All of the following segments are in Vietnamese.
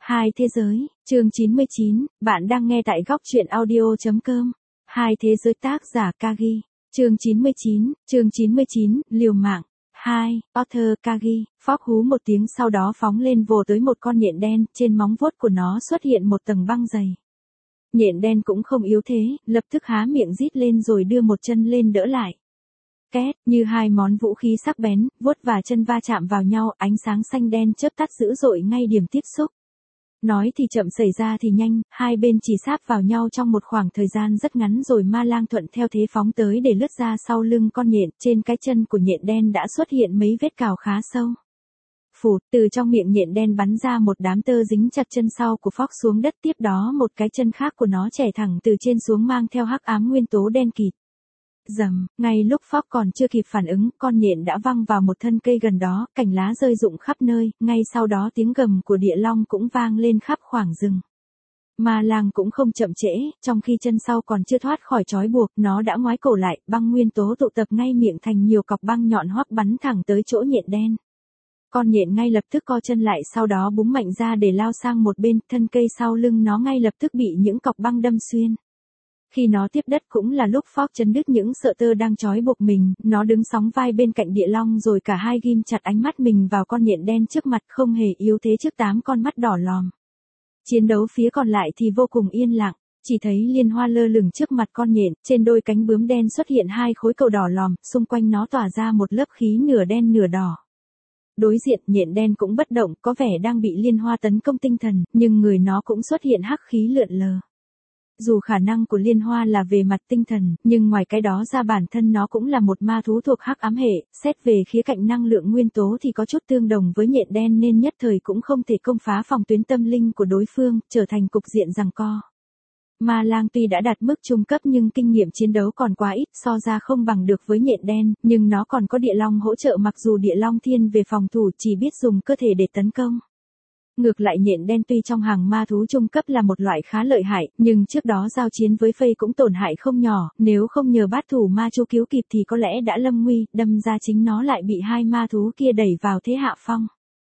Hai thế giới, chương 99, bạn đang nghe tại góc truyện audio.com. Hai thế giới tác giả Kagi. Chương 99, liều mạng. 2, Arthur Kagi, phóc hú một tiếng sau đó phóng lên vồ tới một con nhện đen, trên móng vuốt của nó xuất hiện một tầng băng dày. Nhện đen cũng không yếu thế, lập tức há miệng rít lên rồi đưa một chân lên đỡ lại. Két, như hai món vũ khí sắc bén, vuốt và chân va chạm vào nhau, ánh sáng xanh đen chớp tắt dữ dội ngay điểm tiếp xúc. Nói thì chậm xảy ra thì nhanh, hai bên chỉ sáp vào nhau trong một khoảng thời gian rất ngắn rồi ma lang thuận theo thế phóng tới để lướt ra sau lưng con nhện, trên cái chân của nhện đen đã xuất hiện mấy vết cào khá sâu. Phụt, từ trong miệng nhện đen bắn ra một đám tơ dính chặt chân sau của Fox xuống đất, tiếp đó một cái chân khác của nó chẻ thẳng từ trên xuống mang theo hắc ám nguyên tố đen kịt. Rầm, ngay lúc Fox còn chưa kịp phản ứng, con nhện đã văng vào một thân cây gần đó, cành lá rơi rụng khắp nơi, ngay sau đó tiếng gầm của địa long cũng vang lên khắp khoảng rừng. Ma lang cũng không chậm trễ, trong khi chân sau còn chưa thoát khỏi trói buộc, nó đã ngoái cổ lại, băng nguyên tố tụ tập ngay miệng thành nhiều cọc băng nhọn hoắt bắn thẳng tới chỗ nhện đen. Con nhện ngay lập tức co chân lại, sau đó búng mạnh ra để lao sang một bên, thân cây sau lưng nó ngay lập tức bị những cọc băng đâm xuyên. Khi nó tiếp đất cũng là lúc Fox chấn đứt những sợi tơ đang trói buộc mình, nó đứng sóng vai bên cạnh địa long rồi cả hai ghim chặt ánh mắt mình vào con nhện đen trước mặt, không hề yếu thế trước 8 con mắt đỏ lòm. Chiến đấu phía còn lại thì vô cùng yên lặng, chỉ thấy liên hoa lơ lửng trước mặt con nhện, trên đôi cánh bướm đen xuất hiện hai khối cầu đỏ lòm, xung quanh nó tỏa ra một lớp khí nửa đen nửa đỏ. Đối diện, nhện đen cũng bất động, có vẻ đang bị liên hoa tấn công tinh thần, nhưng người nó cũng xuất hiện hắc khí lượn lờ. Dù khả năng của liên hoa là về mặt tinh thần, nhưng ngoài cái đó ra bản thân nó cũng là một ma thú thuộc hắc ám hệ, xét về khía cạnh năng lượng nguyên tố thì có chút tương đồng với nhện đen nên nhất thời cũng không thể công phá phòng tuyến tâm linh của đối phương, trở thành cục diện giằng co. Ma lang tuy đã đạt mức trung cấp nhưng kinh nghiệm chiến đấu còn quá ít, so ra không bằng được với nhện đen, nhưng nó còn có địa long hỗ trợ, mặc dù địa long thiên về phòng thủ chỉ biết dùng cơ thể để tấn công. Ngược lại nhện đen tuy trong hàng ma thú trung cấp là một loại khá lợi hại, nhưng trước đó giao chiến với Phây cũng tổn hại không nhỏ, nếu không nhờ bát thủ ma chu cứu kịp thì có lẽ đã lâm nguy, đâm ra chính nó lại bị hai ma thú kia đẩy vào thế hạ phong.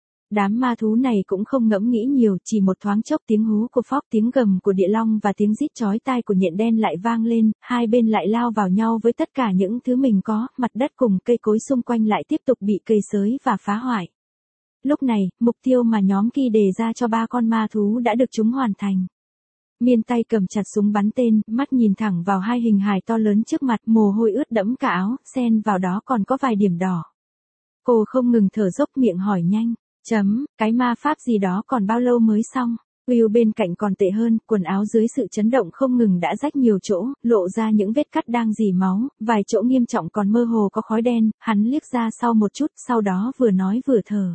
Đám ma thú này cũng không ngẫm nghĩ nhiều, chỉ một thoáng chốc tiếng hú của Fox, tiếng gầm của địa long và tiếng rít chói tai của nhện đen lại vang lên, hai bên lại lao vào nhau với tất cả những thứ mình có, mặt đất cùng cây cối xung quanh lại tiếp tục bị cây xới và phá hoại. Lúc này, mục tiêu mà nhóm Ki đề ra cho 3 con ma thú đã được chúng hoàn thành. Miên tay cầm chặt súng bắn tên, mắt nhìn thẳng vào hai hình hài to lớn trước mặt, mồ hôi ướt đẫm cả áo, xen vào đó còn có vài điểm đỏ. Cô không ngừng thở dốc, miệng hỏi nhanh, cái ma pháp gì đó còn bao lâu mới xong? Will bên cạnh còn tệ hơn, quần áo dưới sự chấn động không ngừng đã rách nhiều chỗ, lộ ra những vết cắt đang rỉ máu, vài chỗ nghiêm trọng còn mơ hồ có khói đen, hắn liếc ra sau một chút, sau đó vừa nói vừa thở.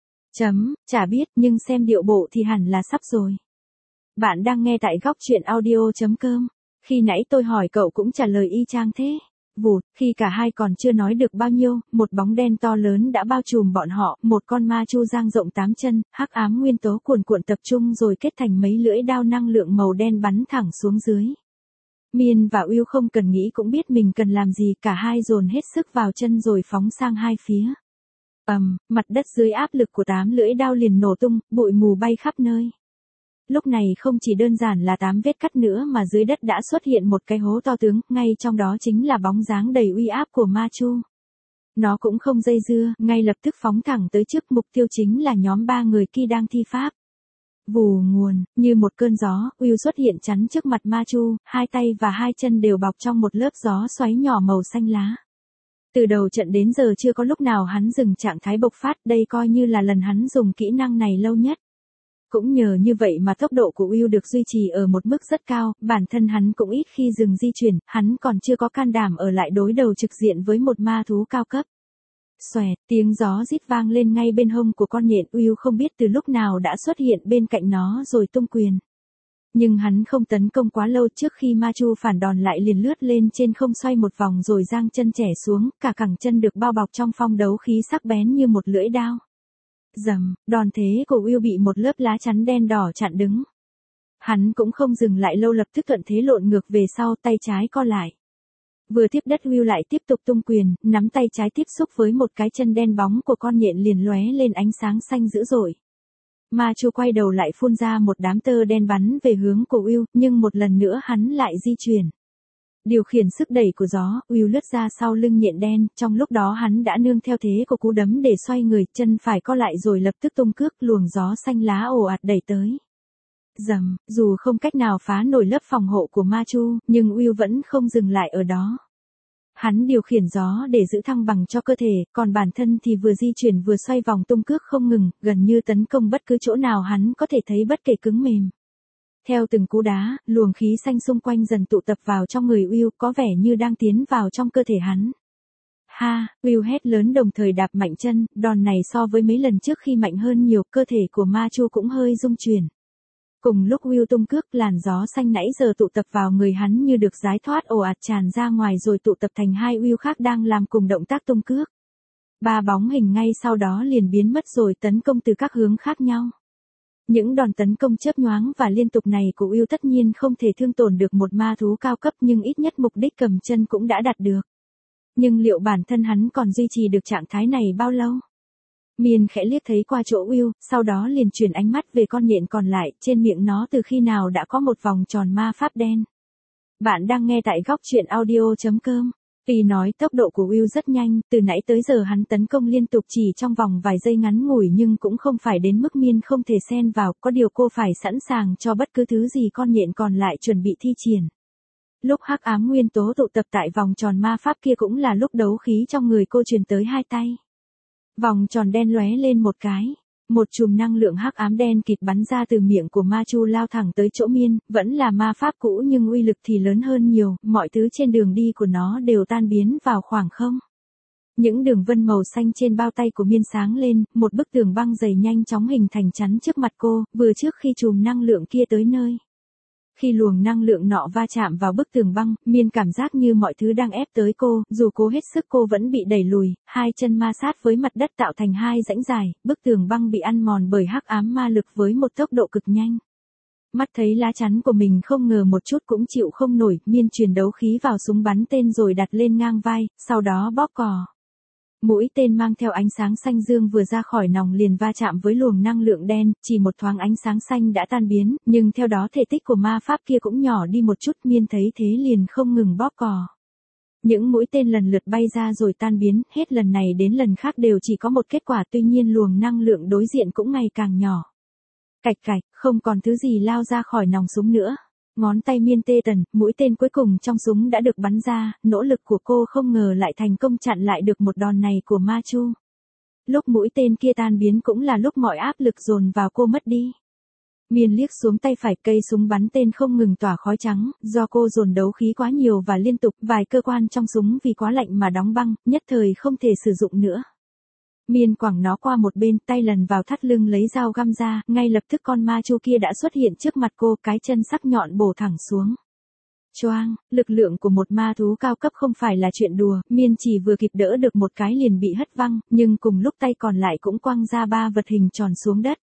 Chả biết, nhưng xem điệu bộ thì hẳn là sắp rồi. Bạn đang nghe tại góc truyện audio.com. Khi nãy tôi hỏi cậu cũng trả lời y chang thế. Vụt, khi cả hai còn chưa nói được bao nhiêu, một bóng đen to lớn đã bao trùm bọn họ, một con ma chu dang rộng 8 chân, hắc ám nguyên tố cuồn cuộn tập trung rồi kết thành mấy lưỡi đao năng lượng màu đen bắn thẳng xuống dưới. Miên và Will không cần nghĩ cũng biết mình cần làm gì, cả hai dồn hết sức vào chân rồi phóng sang hai phía. Mặt đất dưới áp lực của 8 lưỡi đao liền nổ tung, bụi mù bay khắp nơi. Lúc này không chỉ đơn giản là 8 vết cắt nữa mà dưới đất đã xuất hiện một cái hố to tướng, ngay trong đó chính là bóng dáng đầy uy áp của Ma Chu. Nó cũng không dây dưa, ngay lập tức phóng thẳng tới trước, mục tiêu chính là nhóm 3 người kia đang thi pháp. Vù nguồn, như một cơn gió, Will xuất hiện chắn trước mặt Ma Chu, hai tay và hai chân đều bọc trong một lớp gió xoáy nhỏ màu xanh lá. Từ đầu trận đến giờ chưa có lúc nào hắn dừng trạng thái bộc phát, đây coi như là lần hắn dùng kỹ năng này lâu nhất. Cũng nhờ như vậy mà tốc độ của Will được duy trì ở một mức rất cao, bản thân hắn cũng ít khi dừng di chuyển, hắn còn chưa có can đảm ở lại đối đầu trực diện với một ma thú cao cấp. Xoẹt, tiếng gió rít vang lên ngay bên hông của con nhện, Will không biết từ lúc nào đã xuất hiện bên cạnh nó rồi tung quyền. Nhưng hắn không tấn công quá lâu, trước khi Ma Chu phản đòn lại liền lướt lên trên không xoay một vòng rồi giang chân chẻ xuống, cả cẳng chân được bao bọc trong phong đấu khí sắc bén như một lưỡi đao. Đòn thế của Will bị một lớp lá chắn đen đỏ chặn đứng. Hắn cũng không dừng lại lâu, lập tức thuận thế lộn ngược về sau, tay trái co lại. Vừa tiếp đất Will lại tiếp tục tung quyền, nắm tay trái tiếp xúc với một cái chân đen bóng của con nhện liền lóe lên ánh sáng xanh dữ dội. Ma Chu quay đầu lại phun ra một đám tơ đen bắn về hướng của Will, nhưng một lần nữa hắn lại di chuyển. Điều khiển sức đẩy của gió, Will lướt ra sau lưng nhện đen, trong lúc đó hắn đã nương theo thế của cú đấm để xoay người, chân phải co lại rồi lập tức tung cước, luồng gió xanh lá ồ ạt đẩy tới. Rầm, dù không cách nào phá nổi lớp phòng hộ của Ma Chu, nhưng Will vẫn không dừng lại ở đó. Hắn điều khiển gió để giữ thăng bằng cho cơ thể, còn bản thân thì vừa di chuyển vừa xoay vòng tung cước không ngừng, gần như tấn công bất cứ chỗ nào hắn có thể thấy bất kể cứng mềm. Theo từng cú đá, luồng khí xanh xung quanh dần tụ tập vào trong người Will, có vẻ như đang tiến vào trong cơ thể hắn. Ha, Will hét lớn đồng thời đạp mạnh chân, đòn này so với mấy lần trước khi mạnh hơn nhiều, cơ thể của Ma Chu cũng hơi rung chuyển. Cùng lúc Will tung cước, làn gió xanh nãy giờ tụ tập vào người hắn như được giải thoát ồ ạt tràn ra ngoài rồi tụ tập thành hai Will khác đang làm cùng động tác tung cước. Ba bóng hình ngay sau đó liền biến mất rồi tấn công từ các hướng khác nhau. Những đòn tấn công chớp nhoáng và liên tục này của Will tất nhiên không thể thương tổn được một ma thú cao cấp, nhưng ít nhất mục đích cầm chân cũng đã đạt được. Nhưng liệu bản thân hắn còn duy trì được trạng thái này bao lâu? Miên khẽ liếc thấy qua chỗ Will, sau đó liền chuyển ánh mắt về con nhện còn lại, trên miệng nó từ khi nào đã có một vòng tròn ma pháp đen. Bạn đang nghe tại góc truyện audio.com. Tuy nói tốc độ của Will rất nhanh, từ nãy tới giờ hắn tấn công liên tục chỉ trong vòng vài giây ngắn ngủi, nhưng cũng không phải đến mức Miên không thể xen vào, có điều cô phải sẵn sàng cho bất cứ thứ gì con nhện còn lại chuẩn bị thi triển. Lúc hắc ám nguyên tố tụ tập tại vòng tròn ma pháp kia cũng là lúc đấu khí trong người cô truyền tới hai tay. Vòng tròn đen lóe lên một cái, một chùm năng lượng hắc ám đen kịt bắn ra từ miệng của Ma Chu lao thẳng tới chỗ Miên, vẫn là ma pháp cũ nhưng uy lực thì lớn hơn nhiều, mọi thứ trên đường đi của nó đều tan biến vào khoảng không. Những đường vân màu xanh trên bao tay của Miên sáng lên, một bức tường băng dày nhanh chóng hình thành chắn trước mặt cô, vừa trước khi chùm năng lượng kia tới nơi. Khi luồng năng lượng nọ va chạm vào bức tường băng, Miên cảm giác như mọi thứ đang ép tới cô, dù cố hết sức cô vẫn bị đẩy lùi, hai chân ma sát với mặt đất tạo thành hai rãnh dài, bức tường băng bị ăn mòn bởi hắc ám ma lực với một tốc độ cực nhanh. Mắt thấy lá chắn của mình không ngờ một chút cũng chịu không nổi, Miên truyền đấu khí vào súng bắn tên rồi đặt lên ngang vai, sau đó bóp cò. Mũi tên mang theo ánh sáng xanh dương vừa ra khỏi nòng liền va chạm với luồng năng lượng đen, chỉ một thoáng ánh sáng xanh đã tan biến, nhưng theo đó thể tích của ma pháp kia cũng nhỏ đi một chút, Miên thấy thế liền không ngừng bóp cò. Những mũi tên lần lượt bay ra rồi tan biến, hết lần này đến lần khác đều chỉ có một kết quả, tuy nhiên luồng năng lượng đối diện cũng ngày càng nhỏ. Cạch cạch, không còn thứ gì lao ra khỏi nòng súng nữa. Ngón tay Miên tê tần, mũi tên cuối cùng trong súng đã được bắn ra, nỗ lực của cô không ngờ lại thành công chặn lại được một đòn này của Ma Chu. Lúc mũi tên kia tan biến cũng là lúc mọi áp lực dồn vào cô mất đi. Miên liếc xuống tay phải, cây súng bắn tên không ngừng tỏa khói trắng, do cô dồn đấu khí quá nhiều và liên tục, vài cơ quan trong súng vì quá lạnh mà đóng băng, nhất thời không thể sử dụng nữa. Miên quẳng nó qua một bên, tay lần vào thắt lưng lấy dao găm ra, ngay lập tức con Ma Chu kia đã xuất hiện trước mặt cô, cái chân sắc nhọn bổ thẳng xuống. Choang, lực lượng của một ma thú cao cấp không phải là chuyện đùa, Miên chỉ vừa kịp đỡ được một cái liền bị hất văng, nhưng cùng lúc tay còn lại cũng quăng ra ba vật hình tròn xuống đất.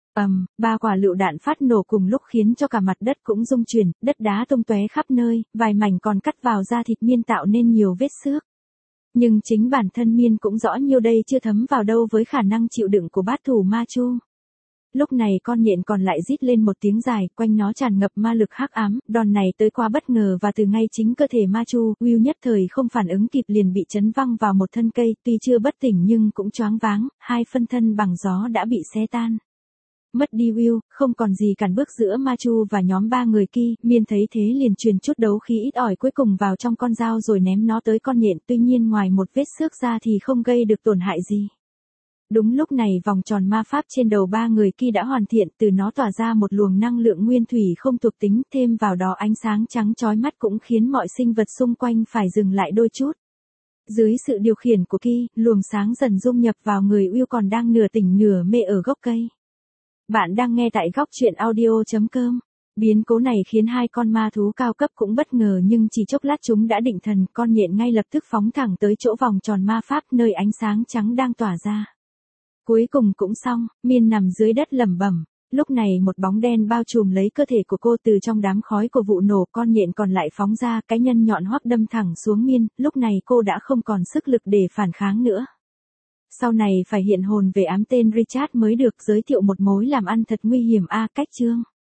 Ba quả lựu đạn phát nổ cùng lúc khiến cho cả mặt đất cũng rung chuyển, đất đá tung tóe khắp nơi, vài mảnh còn cắt vào da thịt Miên tạo nên nhiều vết xước. Nhưng chính bản thân Miên cũng rõ nhiêu đây chưa thấm vào đâu với khả năng chịu đựng của bát thủ Ma Chu. Lúc này con nhện còn lại rít lên một tiếng dài, quanh nó tràn ngập ma lực hắc ám, đòn này tới quá bất ngờ và từ ngay chính cơ thể Ma Chu, Will nhất thời không phản ứng kịp liền bị chấn văng vào một thân cây, tuy chưa bất tỉnh nhưng cũng choáng váng, hai phân thân bằng gió đã bị xé tan. Mất đi Will, không còn gì cản bước giữa Ma Chu và nhóm ba người kia, Miên thấy thế liền truyền chút đấu khí ít ỏi cuối cùng vào trong con dao rồi ném nó tới con nhện, tuy nhiên ngoài một vết xước ra thì không gây được tổn hại gì. Đúng lúc này vòng tròn ma pháp trên đầu ba người kia đã hoàn thiện, từ nó tỏa ra một luồng năng lượng nguyên thủy không thuộc tính, thêm vào đó ánh sáng trắng chói mắt cũng khiến mọi sinh vật xung quanh phải dừng lại đôi chút. Dưới sự điều khiển của Ki, luồng sáng dần dung nhập vào người Will còn đang nửa tỉnh nửa mê ở gốc cây. Bạn đang nghe tại góc truyện audio.com. Biến cố này khiến hai con ma thú cao cấp cũng bất ngờ nhưng chỉ chốc lát chúng đã định thần, con nhện ngay lập tức phóng thẳng tới chỗ vòng tròn ma pháp nơi ánh sáng trắng đang tỏa ra. Cuối cùng cũng xong, Miên nằm dưới đất lẩm bẩm. Lúc này một bóng đen bao trùm lấy cơ thể của cô, từ trong đám khói của vụ nổ con nhện còn lại phóng ra, cái nhân nhọn hoắt đâm thẳng xuống Miên, lúc này cô đã không còn sức lực để phản kháng nữa. Sau này phải hiện hồn về ám tên Richard mới được giới thiệu một mối làm ăn thật nguy hiểm cách chương.